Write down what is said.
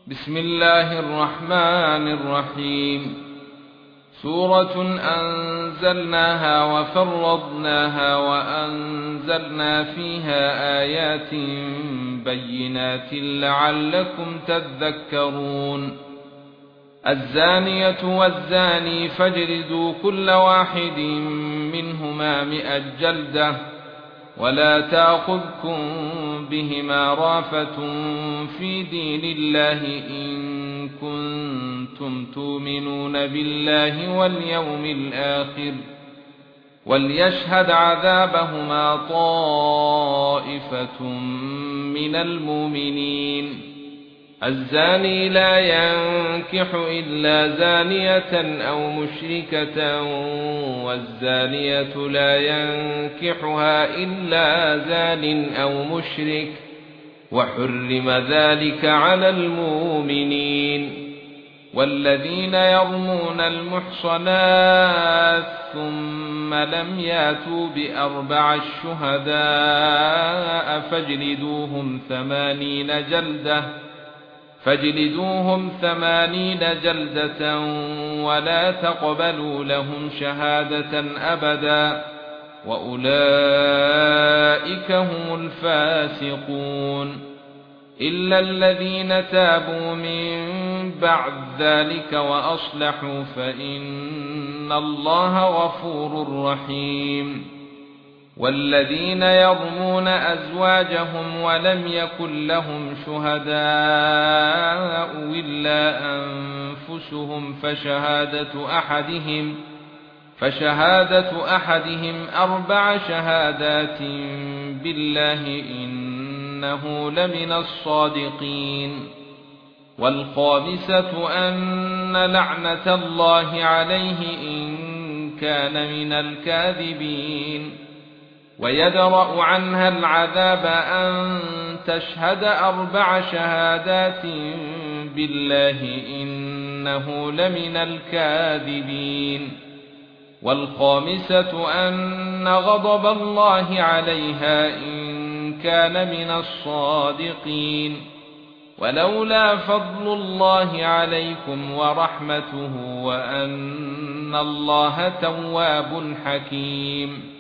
بسم الله الرحمن الرحيم. سورة أنزلناها وفرضناها وأنزلنا فيها آيات بينات لعلكم تذكرون. الزانية والزاني فاجلدوا كل واحد منهما 100 جلدة ولا تأخذكم بهما رأفة في دين الله إن كنتم تؤمنون بالله واليوم الآخر وليشهد عذابهما طائفة من المؤمنين. الزاني لا ينكح إلا زانية أو مشركة والزانية لا ينكحها إلا زان أو مشرك وحرم ذلك على المؤمنين. والذين يرمون المحصنات ثم لم ياتوا ب4 شهداء فاجلدوهم 80 جلدة ولا تقبلوا لهم شهادة أبدا وأولئك هم الفاسقون. إلا الذين تابوا من بعد ذلك وأصلحوا فإن الله غفور رحيم. والذين يرمون أزواجهم ولم يكن لهم شهداء إلا أنفسهم فشهادة أحدهم 4 شهادات بالله إنه لمن الصادقين. والخامسة أن لعنة الله عليه إن كان من الكاذبين. ويدرأ عنها العذاب أن تشهد 4 شهادات بالله إنه لمن الكاذبين. والخامسة أن غضب الله عليها إن كان من الصادقين. ولولا فضل الله عليكم ورحمته وأن الله تواب حكيم.